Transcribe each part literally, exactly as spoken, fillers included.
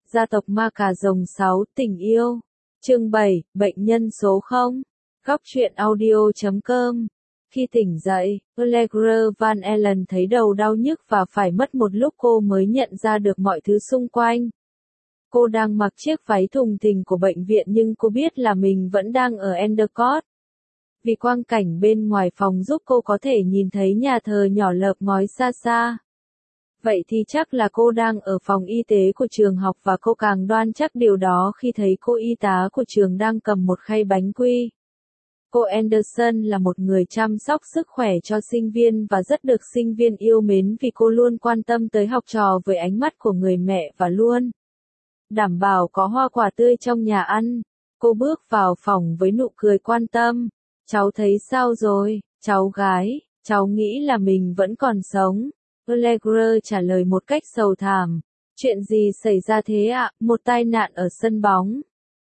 Gia tộc ma cà rồng sáu, tình yêu. Chương bảy, bệnh nhân số không. Góc truyện audio chấm com. Khi tỉnh dậy, Allegra Van Allen thấy đầu đau nhức và phải mất một lúc cô mới nhận ra được mọi thứ xung quanh. Cô đang mặc chiếc váy thùng thình của bệnh viện nhưng cô biết là mình vẫn đang ở Endicott. Vì quang cảnh bên ngoài phòng giúp cô có thể nhìn thấy nhà thờ nhỏ lợp ngói xa xa. Vậy thì chắc là cô đang ở phòng y tế của trường học và cô càng đoan chắc điều đó khi thấy cô y tá của trường đang cầm một khay bánh quy. Cô Anderson là một người chăm sóc sức khỏe cho sinh viên và rất được sinh viên yêu mến vì cô luôn quan tâm tới học trò với ánh mắt của người mẹ và luôn đảm bảo có hoa quả tươi trong nhà ăn. Cô bước vào phòng với nụ cười quan tâm. Cháu thấy sao rồi, cháu gái? Cháu nghĩ là mình vẫn còn sống. Allegra trả lời một cách sầu thảm. Chuyện gì xảy ra thế ạ? Một tai nạn ở sân bóng.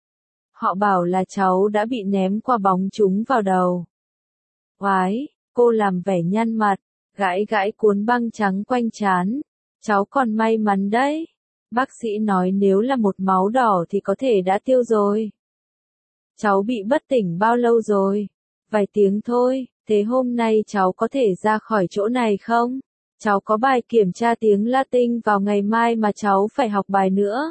Họ bảo là cháu đã bị ném quả bóng trúng vào đầu. Oái, cô làm vẻ nhăn mặt, gãi gãi cuốn băng trắng quanh trán. Cháu còn may mắn đấy. Bác sĩ nói nếu là một máu đỏ thì có thể đã tiêu rồi. Cháu bị bất tỉnh bao lâu rồi? Vài tiếng thôi, thế hôm nay cháu có thể ra khỏi chỗ này không? Cháu có bài kiểm tra tiếng Latin vào ngày mai mà cháu phải học bài nữa.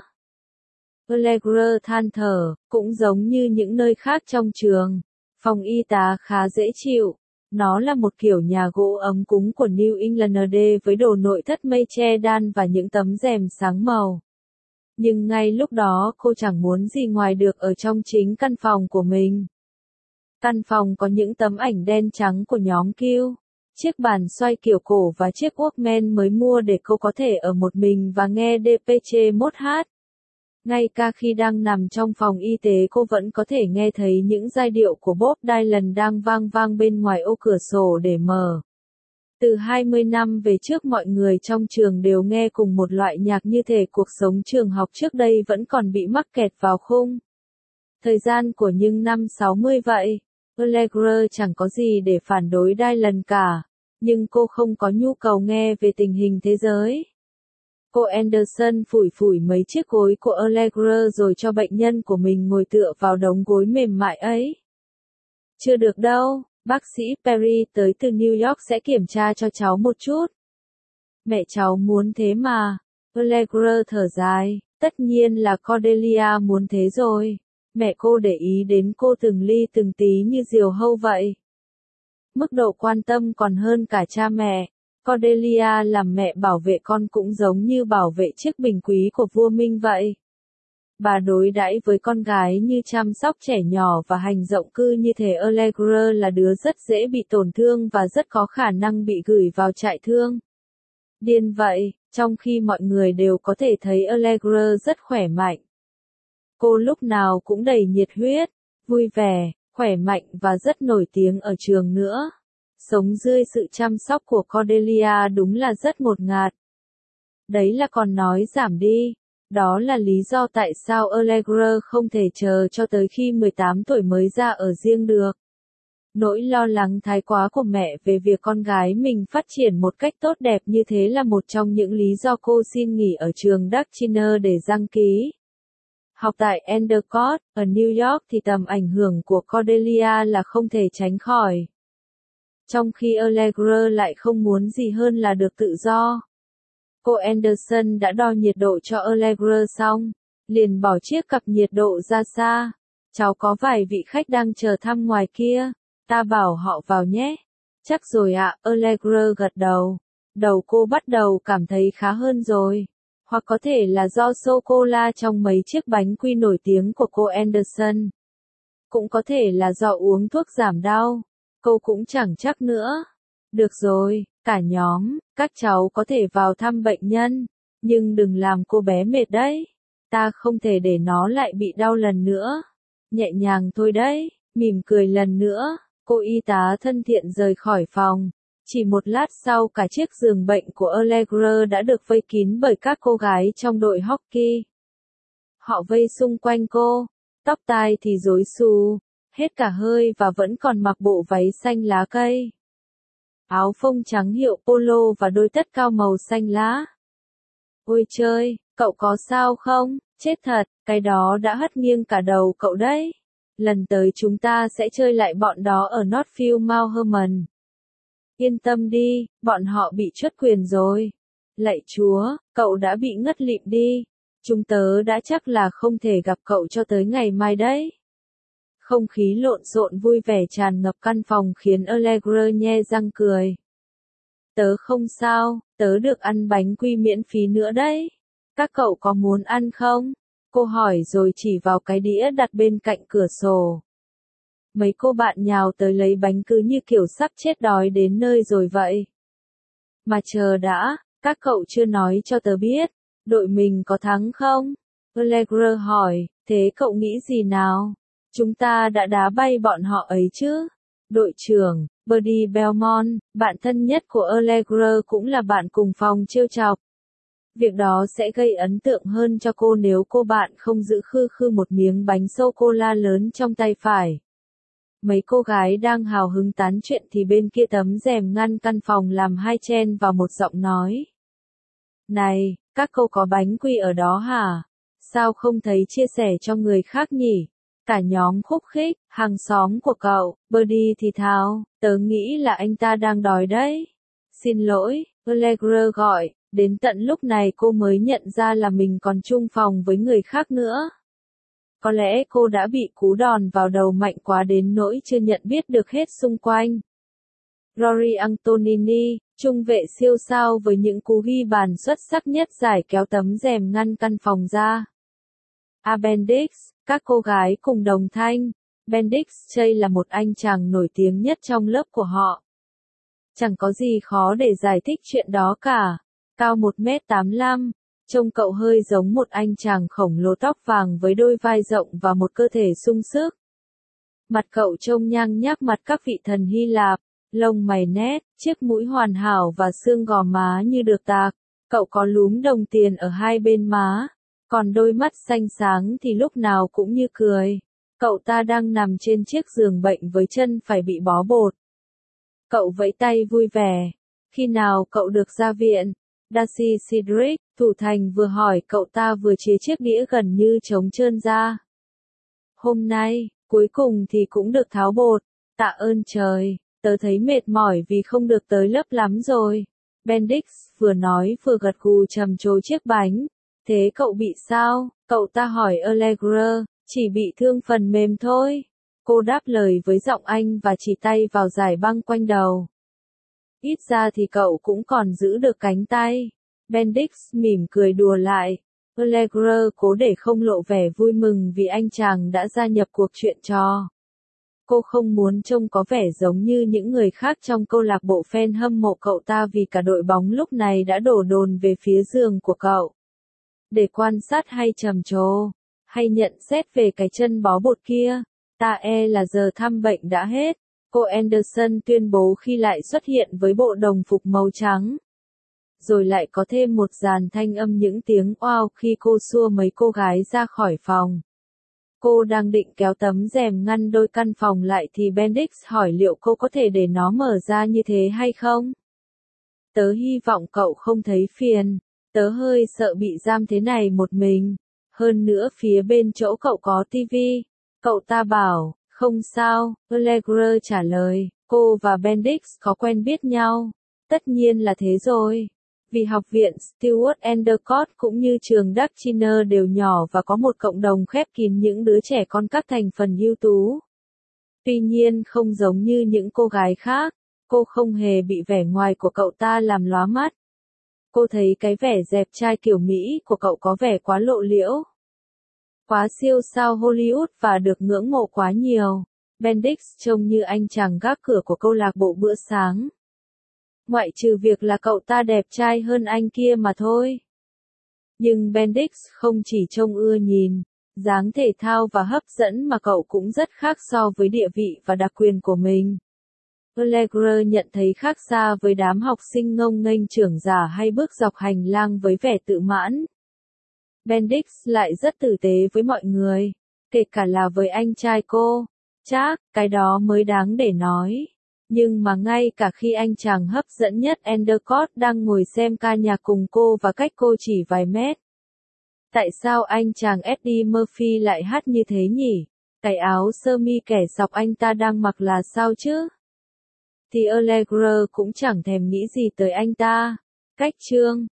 Allegra than thở, cũng giống như những nơi khác trong trường. Phòng y tá khá dễ chịu. Nó là một kiểu nhà gỗ ấm cúng của New England với đồ nội thất mây che đan và những tấm rèm sáng màu. Nhưng ngay lúc đó cô chẳng muốn gì ngoài được ở trong chính căn phòng của mình. Căn phòng có những tấm ảnh đen trắng của nhóm Q. Chiếc bàn xoay kiểu cổ và chiếc Walkman mới mua để cô có thể ở một mình và nghe đê pê chê một hát. Ngay cả khi đang nằm trong phòng y tế cô vẫn có thể nghe thấy những giai điệu của Bob Dylan đang vang vang bên ngoài ô cửa sổ để mở. Từ hai mươi năm về trước mọi người trong trường đều nghe cùng một loại nhạc như thể cuộc sống trường học trước đây vẫn còn bị mắc kẹt vào khung thời gian của những năm sáu mươi vậy. Allegra chẳng có gì để phản đối Dylan cả, nhưng cô không có nhu cầu nghe về tình hình thế giới. Cô Anderson phủi phủi mấy chiếc gối của Allegra rồi cho bệnh nhân của mình ngồi tựa vào đống gối mềm mại ấy. Chưa được đâu, bác sĩ Perry tới từ New York sẽ kiểm tra cho cháu một chút. Mẹ cháu muốn thế mà. Allegra thở dài, tất nhiên là Cordelia muốn thế rồi. Mẹ cô để ý đến cô từng ly từng tí như diều hâu vậy. Mức độ quan tâm còn hơn cả cha mẹ. Cordelia làm mẹ bảo vệ con cũng giống như bảo vệ chiếc bình quý của vua Minh vậy. Bà đối đãi với con gái như chăm sóc trẻ nhỏ và hành động cư như thể Allegra là đứa rất dễ bị tổn thương và rất có khả năng bị gửi vào trại thương. Điên vậy, trong khi mọi người đều có thể thấy Allegra rất khỏe mạnh. Cô lúc nào cũng đầy nhiệt huyết, vui vẻ, khỏe mạnh và rất nổi tiếng ở trường nữa. Sống dưới sự chăm sóc của Cordelia đúng là rất ngột ngạt. Đấy là còn nói giảm đi. Đó là lý do tại sao Allegra không thể chờ cho tới khi mười tám tuổi mới ra ở riêng được. Nỗi lo lắng thái quá của mẹ về việc con gái mình phát triển một cách tốt đẹp như thế là một trong những lý do cô xin nghỉ ở trường Dutchiner để đăng ký học tại Endicott, ở New York thì tầm ảnh hưởng của Cordelia là không thể tránh khỏi. Trong khi Allegra lại không muốn gì hơn là được tự do. Cô Anderson đã đo nhiệt độ cho Allegra xong, liền bỏ chiếc cặp nhiệt độ ra xa. Cháu có vài vị khách đang chờ thăm ngoài kia, ta bảo họ vào nhé. Chắc rồi ạ, Allegra gật đầu. Đầu cô bắt đầu cảm thấy khá hơn rồi. Hoặc có thể là do sô-cô-la trong mấy chiếc bánh quy nổi tiếng của cô Anderson. Cũng có thể là do uống thuốc giảm đau. Cô cũng chẳng chắc nữa. Được rồi, cả nhóm, các cháu có thể vào thăm bệnh nhân. Nhưng đừng làm cô bé mệt đấy. Ta không thể để nó lại bị đau lần nữa. Nhẹ nhàng thôi đấy, mỉm cười lần nữa. Cô y tá thân thiện rời khỏi phòng. Chỉ một lát sau cả chiếc giường bệnh của Allegra đã được vây kín bởi các cô gái trong đội hockey. Họ vây xung quanh cô, tóc tai thì rối xù, hết cả hơi và vẫn còn mặc bộ váy xanh lá cây. Áo phông trắng hiệu polo và đôi tất cao màu xanh lá. Ôi trời, cậu có sao không? Chết thật, cái đó đã hất nghiêng cả đầu cậu đấy. Lần tới chúng ta sẽ chơi lại bọn đó ở Northfield Mount Hermon. Yên tâm đi, bọn họ bị truất quyền rồi. Lạy Chúa, cậu đã bị ngất lịm đi. Chúng tớ đã chắc là không thể gặp cậu cho tới ngày mai đấy. Không khí lộn xộn vui vẻ tràn ngập căn phòng khiến Allegra nhe răng cười. Tớ không sao, tớ được ăn bánh quy miễn phí nữa đấy. Các cậu có muốn ăn không? Cô hỏi rồi chỉ vào cái đĩa đặt bên cạnh cửa sổ. Mấy cô bạn nhào tới lấy bánh cứ như kiểu sắp chết đói đến nơi rồi vậy. Mà chờ đã, các cậu chưa nói cho tớ biết, đội mình có thắng không? Allegra hỏi, thế cậu nghĩ gì nào? Chúng ta đã đá bay bọn họ ấy chứ? Đội trưởng, Birdie Belmont, bạn thân nhất của Allegra cũng là bạn cùng phòng trêu chọc. Việc đó sẽ gây ấn tượng hơn cho cô nếu cô bạn không giữ khư khư một miếng bánh sô-cô-la lớn trong tay phải. Mấy cô gái đang hào hứng tán chuyện thì bên kia tấm rèm ngăn căn phòng làm hai chen vào một giọng nói. Này, các cô có bánh quy ở đó hả? Sao không thấy chia sẻ cho người khác nhỉ? Cả nhóm khúc khích, hàng xóm của cậu, Birdie thì thào, tớ nghĩ là anh ta đang đói đấy. Xin lỗi, Allegra gọi, đến tận lúc này cô mới nhận ra là mình còn chung phòng với người khác nữa. Có lẽ cô đã bị cú đòn vào đầu mạnh quá đến nỗi chưa nhận biết được hết xung quanh. Rory Antonini, trung vệ siêu sao với những cú ghi bàn xuất sắc nhất giải kéo tấm rèm ngăn căn phòng ra. Appendix, các cô gái cùng đồng thanh. Bendix Chey là một anh chàng nổi tiếng nhất trong lớp của họ. Chẳng có gì khó để giải thích chuyện đó cả. Cao một mét tám mươi lăm, trông cậu hơi giống một anh chàng khổng lồ tóc vàng với đôi vai rộng và một cơ thể sung sức. Mặt cậu trông nhang nhác mặt các vị thần Hy Lạp, lông mày nét, chiếc mũi hoàn hảo và xương gò má như được tạc. Cậu có lúm đồng tiền ở hai bên má, còn đôi mắt xanh sáng thì lúc nào cũng như cười. Cậu ta đang nằm trên chiếc giường bệnh với chân phải bị bó bột. Cậu vẫy tay vui vẻ. Khi nào cậu được ra viện? Darcy Cedric, thủ thành vừa hỏi cậu ta vừa chế chiếc đĩa gần như trống trơn ra. Hôm nay, cuối cùng thì cũng được tháo bột. Tạ ơn trời, tớ thấy mệt mỏi vì không được tới lớp lắm rồi. Bendix vừa nói vừa gật gù trầm trồ chiếc bánh. Thế cậu bị sao? Cậu ta hỏi Allegra, chỉ bị thương phần mềm thôi. Cô đáp lời với giọng Anh và chỉ tay vào dải băng quanh đầu. Ít ra thì cậu cũng còn giữ được cánh tay. Bendix mỉm cười đùa lại. Allegra cố để không lộ vẻ vui mừng vì anh chàng đã gia nhập cuộc chuyện trò. Cô không muốn trông có vẻ giống như những người khác trong câu lạc bộ fan hâm mộ cậu ta vì cả đội bóng lúc này đã đổ dồn về phía giường của cậu. Để quan sát hay trầm trồ, hay nhận xét về cái chân bó bột kia, ta e là giờ thăm bệnh đã hết. Cô Anderson tuyên bố khi lại xuất hiện với bộ đồng phục màu trắng. Rồi lại có thêm một dàn thanh âm những tiếng oao khi cô xua mấy cô gái ra khỏi phòng. Cô đang định kéo tấm rèm ngăn đôi căn phòng lại thì Bendix hỏi liệu cô có thể để nó mở ra như thế hay không? Tớ hy vọng cậu không thấy phiền. Tớ hơi sợ bị giam thế này một mình. Hơn nữa phía bên chỗ cậu có tivi. Cậu ta bảo, không sao, Allegra trả lời, cô và Bendix có quen biết nhau. Tất nhiên là thế rồi. Vì học viện Stewart Endicott cũng như trường Dutchiner đều nhỏ và có một cộng đồng khép kín những đứa trẻ con các thành phần ưu tú. Tuy nhiên không giống như những cô gái khác, cô không hề bị vẻ ngoài của cậu ta làm lóa mắt. Cô thấy cái vẻ dẹp trai kiểu Mỹ của cậu có vẻ quá lộ liễu. Quá siêu sao Hollywood và được ngưỡng mộ quá nhiều. Bendix trông như anh chàng gác cửa của câu lạc bộ bữa sáng. Ngoại trừ việc là cậu ta đẹp trai hơn anh kia mà thôi. Nhưng Bendix không chỉ trông ưa nhìn, dáng thể thao và hấp dẫn mà cậu cũng rất khác so với địa vị và đặc quyền của mình. Allegra nhận thấy khác xa với đám học sinh ngông nghênh trưởng giả hay bước dọc hành lang với vẻ tự mãn. Bendix lại rất tử tế với mọi người, kể cả là với anh trai cô. Chắc, cái đó mới đáng để nói. Nhưng mà ngay cả khi anh chàng hấp dẫn nhất Endicott đang ngồi xem ca nhạc cùng cô và cách cô chỉ vài mét. Tại sao anh chàng Eddie Murphy lại hát như thế nhỉ? Cái áo sơ mi kẻ sọc anh ta đang mặc là sao chứ? Thì Allegra cũng chẳng thèm nghĩ gì tới anh ta. Cách chương